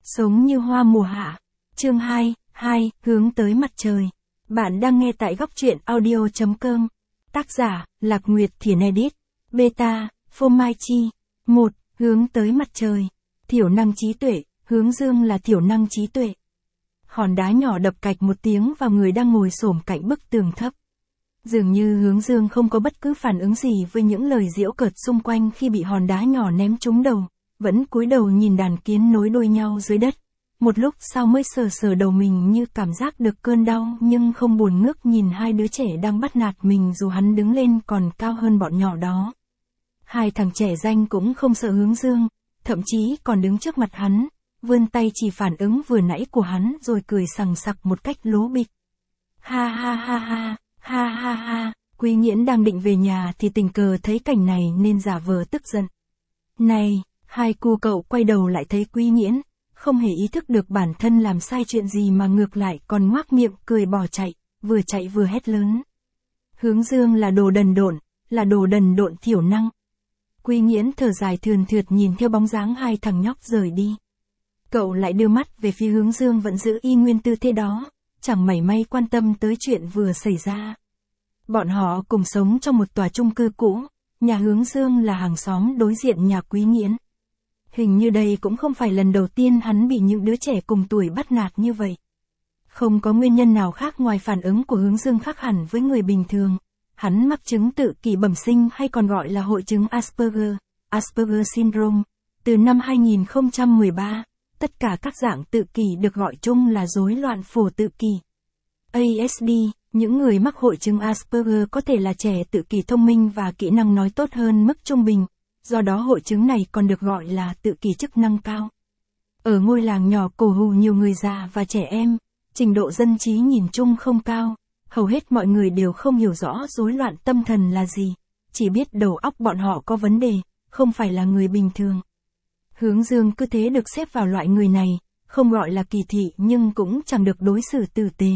Sống như hoa mùa hạ. Chương 2, hướng tới mặt trời. Bạn đang nghe tại góc truyện audio.com. Tác giả, Lạc Nguyệt Thiển Edit. Beta, Phô Mai Chi. 1. Hướng tới mặt trời. Thiểu năng trí tuệ, hướng dương là thiểu năng trí tuệ. Hòn đá nhỏ đập cạch một tiếng vào người đang ngồi xổm cạnh bức tường thấp. Dường như hướng dương không có bất cứ phản ứng gì với những lời giễu cợt xung quanh khi bị hòn đá nhỏ ném trúng đầu, vẫn cúi đầu nhìn đàn kiến nối đuôi nhau dưới đất. Một lúc sau mới sờ sờ đầu mình như cảm giác được cơn đau nhưng không buồn ngước nhìn hai đứa trẻ đang bắt nạt mình dù hắn đứng lên còn cao hơn bọn nhỏ đó. Hai thằng trẻ danh cũng không sợ hướng dương, thậm chí còn đứng trước mặt hắn, vươn tay chỉ phản ứng vừa nãy của hắn rồi cười sằng sặc một cách lố bịch. Ha ha ha ha, ha ha ha, Quý Nghiễn đang định về nhà thì tình cờ thấy cảnh này nên giả vờ tức giận. Này, hai cu cậu quay đầu lại thấy Quý Nghiễn, không hề ý thức được bản thân làm sai chuyện gì mà ngược lại còn ngoác miệng cười bỏ chạy vừa hét lớn. Hướng dương là đồ đần độn thiểu năng. Quý Nghiễn thở dài thườn thượt nhìn theo bóng dáng hai thằng nhóc rời đi. Cậu lại đưa mắt về phía hướng dương vẫn giữ y nguyên tư thế đó, chẳng mảy may quan tâm tới chuyện vừa xảy ra. Bọn họ cùng sống trong một tòa chung cư cũ, nhà hướng dương là hàng xóm đối diện nhà Quý Nghiễn. Hình như đây cũng không phải lần đầu tiên hắn bị những đứa trẻ cùng tuổi bắt nạt như vậy. Không có nguyên nhân nào khác ngoài phản ứng của hướng dương khác hẳn với người bình thường. Hắn mắc chứng tự kỷ bẩm sinh hay còn gọi là hội chứng Asperger syndrome. Từ năm 2013, tất cả các dạng tự kỷ được gọi chung là rối loạn phổ tự kỷ. ASD, những người mắc hội chứng Asperger có thể là trẻ tự kỷ thông minh và kỹ năng nói tốt hơn mức trung bình. Do đó hội chứng này còn được gọi là tự kỷ chức năng cao. Ở ngôi làng nhỏ cổ hù nhiều người già và trẻ em, trình độ dân trí nhìn chung không cao, hầu hết mọi người đều không hiểu rõ rối loạn tâm thần là gì, chỉ biết đầu óc bọn họ có vấn đề, không phải là người bình thường. Hướng dương cứ thế được xếp vào loại người này, không gọi là kỳ thị nhưng cũng chẳng được đối xử tử tế.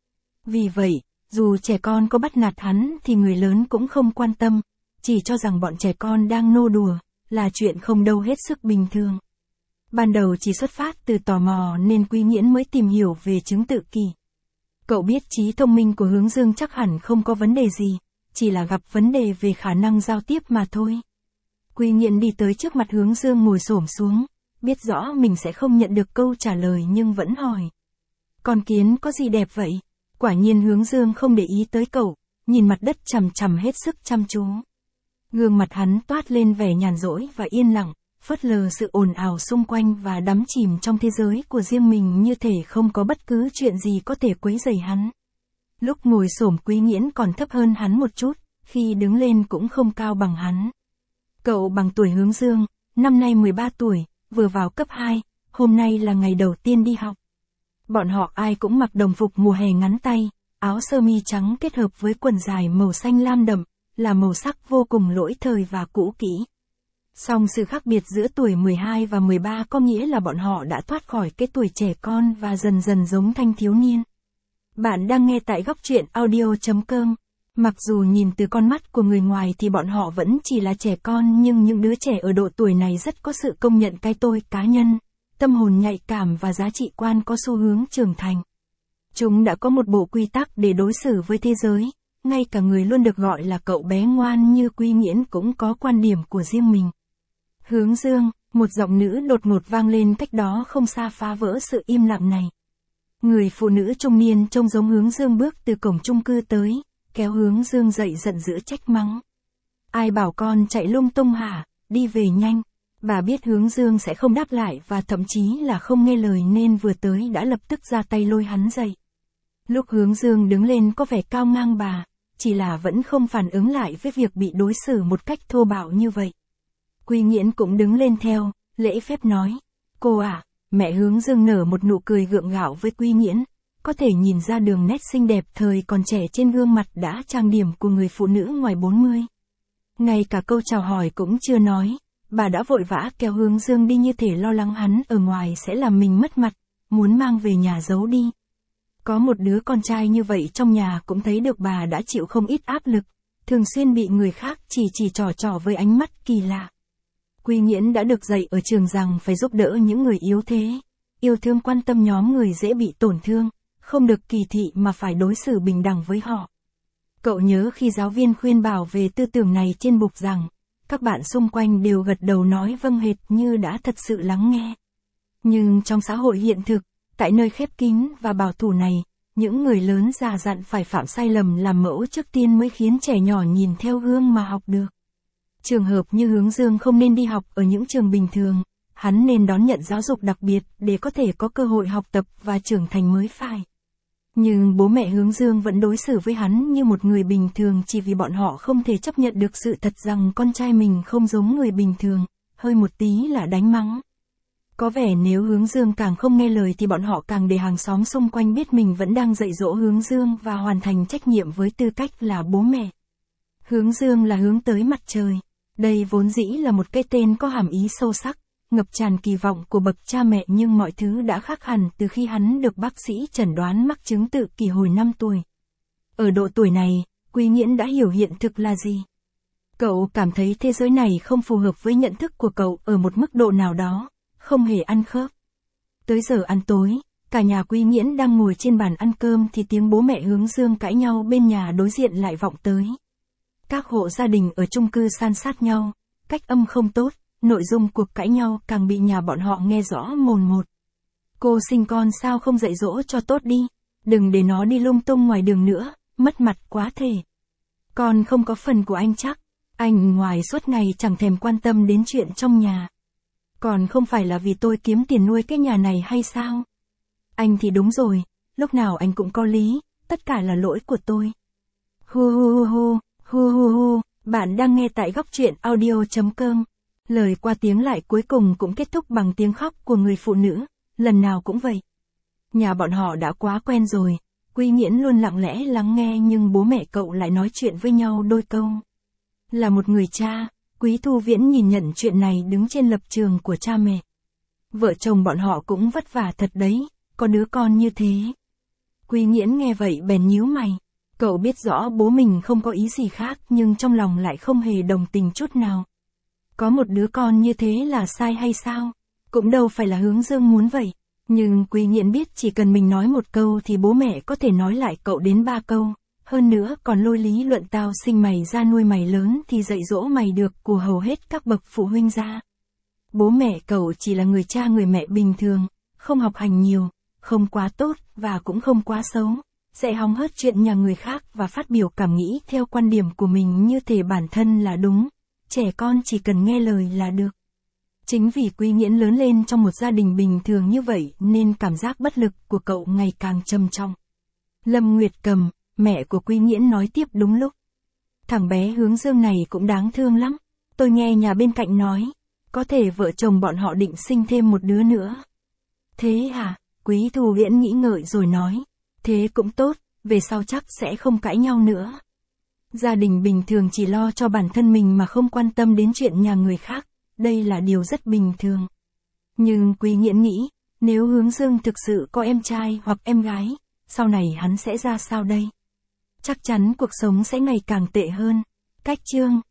Vì vậy, dù trẻ con có bắt nạt hắn thì người lớn cũng không quan tâm, chỉ cho rằng bọn trẻ con đang nô đùa, là chuyện không đâu hết sức bình thường. Ban đầu chỉ xuất phát từ tò mò nên Quý Nghiễn mới tìm hiểu về chứng tự kỷ. Cậu biết trí thông minh của hướng dương chắc hẳn không có vấn đề gì, chỉ là gặp vấn đề về khả năng giao tiếp mà thôi. Quý Nghiễn đi tới trước mặt hướng dương ngồi xổm xuống, biết rõ mình sẽ không nhận được câu trả lời nhưng vẫn hỏi. Con kiến có gì đẹp vậy? Quả nhiên hướng dương không để ý tới cậu, nhìn mặt đất chằm chằm hết sức chăm chú. Gương mặt hắn toát lên vẻ nhàn rỗi và yên lặng, phớt lờ sự ồn ào xung quanh và đắm chìm trong thế giới của riêng mình như thể không có bất cứ chuyện gì có thể quấy rầy hắn. Lúc ngồi xổm Quý Nghiễn còn thấp hơn hắn một chút, khi đứng lên cũng không cao bằng hắn. Cậu bằng tuổi hướng dương, năm nay 13 tuổi, vừa vào cấp 2, hôm nay là ngày đầu tiên đi học. Bọn họ ai cũng mặc đồng phục mùa hè ngắn tay, áo sơ mi trắng kết hợp với quần dài màu xanh lam đậm, là màu sắc vô cùng lỗi thời và cũ kỹ. Song sự khác biệt giữa tuổi 12 và 13 có nghĩa là bọn họ đã thoát khỏi cái tuổi trẻ con và dần dần giống thanh thiếu niên. Bạn đang nghe tại góc truyện audio.com. Mặc dù nhìn từ con mắt của người ngoài thì bọn họ vẫn chỉ là trẻ con nhưng những đứa trẻ ở độ tuổi này rất có sự công nhận cái tôi cá nhân, tâm hồn nhạy cảm và giá trị quan có xu hướng trưởng thành. Chúng đã có một bộ quy tắc để đối xử với thế giới. Ngay cả người luôn được gọi là cậu bé ngoan như Quý Nghiễn cũng có quan điểm của riêng mình. Hướng dương, một giọng nữ đột ngột vang lên cách đó không xa phá vỡ sự im lặng này. Người phụ nữ trung niên trông giống hướng dương bước từ cổng chung cư tới, kéo hướng dương dậy giận dữ trách mắng. Ai bảo con chạy lung tung hả, đi về nhanh. Bà biết hướng dương sẽ không đáp lại và thậm chí là không nghe lời nên vừa tới đã lập tức ra tay lôi hắn dậy. Lúc hướng dương đứng lên có vẻ cao ngang bà, chỉ là vẫn không phản ứng lại với việc bị đối xử một cách thô bạo như vậy. Quý Nghiễn cũng đứng lên theo, lễ phép nói. Cô à, mẹ hướng dương nở một nụ cười gượng gạo với Quý Nghiễn, có thể nhìn ra đường nét xinh đẹp thời còn trẻ trên gương mặt đã trang điểm của người phụ nữ ngoài 40. Ngay cả câu chào hỏi cũng chưa nói, bà đã vội vã kéo hướng dương đi như thể lo lắng hắn ở ngoài sẽ làm mình mất mặt, muốn mang về nhà giấu đi. Có một đứa con trai như vậy trong nhà cũng thấy được bà đã chịu không ít áp lực, thường xuyên bị người khác chỉ trò với ánh mắt kỳ lạ. Quý Nghiễn đã được dạy ở trường rằng phải giúp đỡ những người yếu thế. yêu thương quan tâm nhóm người dễ bị tổn thương, không được kỳ thị mà phải đối xử bình đẳng với họ. Cậu nhớ khi giáo viên khuyên bảo về tư tưởng này trên bục giảng, các bạn xung quanh đều gật đầu nói vâng hệt như đã thật sự lắng nghe. Nhưng trong xã hội hiện thực, tại nơi khép kín và bảo thủ này, những người lớn già dặn phải phạm sai lầm làm mẫu trước tiên mới khiến trẻ nhỏ nhìn theo gương mà học được. Trường hợp như Hướng Dương không nên đi học ở những trường bình thường, hắn nên đón nhận giáo dục đặc biệt để có thể có cơ hội học tập và trưởng thành mới phải. Nhưng bố mẹ Hướng Dương vẫn đối xử với hắn như một người bình thường chỉ vì bọn họ không thể chấp nhận được sự thật rằng con trai mình không giống người bình thường, hơi một tí là đánh mắng. Có vẻ nếu Hướng Dương càng không nghe lời thì bọn họ càng để hàng xóm xung quanh biết mình vẫn đang dạy dỗ Hướng Dương và hoàn thành trách nhiệm với tư cách là bố mẹ. Hướng Dương là hướng tới mặt trời. Đây vốn dĩ là một cái tên có hàm ý sâu sắc, ngập tràn kỳ vọng của bậc cha mẹ, nhưng mọi thứ đã khác hẳn từ khi hắn được bác sĩ chẩn đoán mắc chứng tự kỷ hồi 5 tuổi. Ở độ tuổi này, Quý Nghiễn đã hiểu hiện thực là gì. Cậu cảm thấy thế giới này không phù hợp với nhận thức của cậu ở một mức độ nào đó, không hề ăn khớp. Tới giờ ăn tối, cả nhà Quý Nghiễn đang ngồi trên bàn ăn cơm thì tiếng bố mẹ Hướng Dương cãi nhau bên nhà đối diện lại vọng tới. Các hộ gia đình ở chung cư san sát nhau, cách âm không tốt, nội dung cuộc cãi nhau càng bị nhà bọn họ nghe rõ mồn một. Cô sinh con sao không dạy dỗ cho tốt đi, đừng để nó đi lung tung ngoài đường nữa, mất mặt quá thể. Con không có phần của anh chắc, anh ngoài suốt ngày chẳng thèm quan tâm đến chuyện trong nhà. Còn không phải là vì tôi kiếm tiền nuôi cái nhà này hay sao? Anh thì đúng rồi, lúc nào anh cũng có lý, tất cả là lỗi của tôi. Hu hu hu hu, hu hu hu, bạn đang nghe tại góc truyện audio.com. Lời qua tiếng lại cuối cùng cũng kết thúc bằng tiếng khóc của người phụ nữ, lần nào cũng vậy. Nhà bọn họ đã quá quen rồi, Quý Nghiễn luôn lặng lẽ lắng nghe nhưng bố mẹ cậu lại nói chuyện với nhau đôi câu. Là một người cha, Quý Thu Viễn nhìn nhận chuyện này đứng trên lập trường của cha mẹ. Vợ chồng bọn họ cũng vất vả thật đấy, có đứa con như thế. Quý Nghiễn nghe vậy bèn nhíu mày. Cậu biết rõ bố mình không có ý gì khác nhưng trong lòng lại không hề đồng tình chút nào. Có một đứa con như thế là sai hay sao? Cũng đâu phải là Hướng Dương muốn vậy. Nhưng Quý Nghiễn biết chỉ cần mình nói một câu thì bố mẹ có thể nói lại cậu đến 3 câu. Hơn nữa còn lôi lý luận tao sinh mày ra nuôi mày lớn thì dạy dỗ mày được của hầu hết các bậc phụ huynh ra. Bố mẹ cậu chỉ là người cha người mẹ bình thường, không học hành nhiều, không quá tốt và cũng không quá xấu. Sẽ hóng hớt chuyện nhà người khác và phát biểu cảm nghĩ theo quan điểm của mình như thể bản thân là đúng. Trẻ con chỉ cần nghe lời là được. Chính vì Quý Nghiễn lớn lên trong một gia đình bình thường như vậy nên cảm giác bất lực của cậu ngày càng trầm trọng. Lâm Nguyệt Cầm, mẹ của Quý Nghiễn nói tiếp đúng lúc. Thằng bé Hướng Dương này cũng đáng thương lắm. Tôi nghe nhà bên cạnh nói, có thể vợ chồng bọn họ định sinh thêm một đứa nữa. Thế hả? Quý Thu Viễn nghĩ ngợi rồi nói. Thế cũng tốt, về sau chắc sẽ không cãi nhau nữa. Gia đình bình thường chỉ lo cho bản thân mình mà không quan tâm đến chuyện nhà người khác, đây là điều rất bình thường. Nhưng Quý Nghiễn nghĩ, nếu Hướng Dương thực sự có em trai hoặc em gái, sau này hắn sẽ ra sao đây? Chắc chắn cuộc sống sẽ ngày càng tệ hơn. Cách chương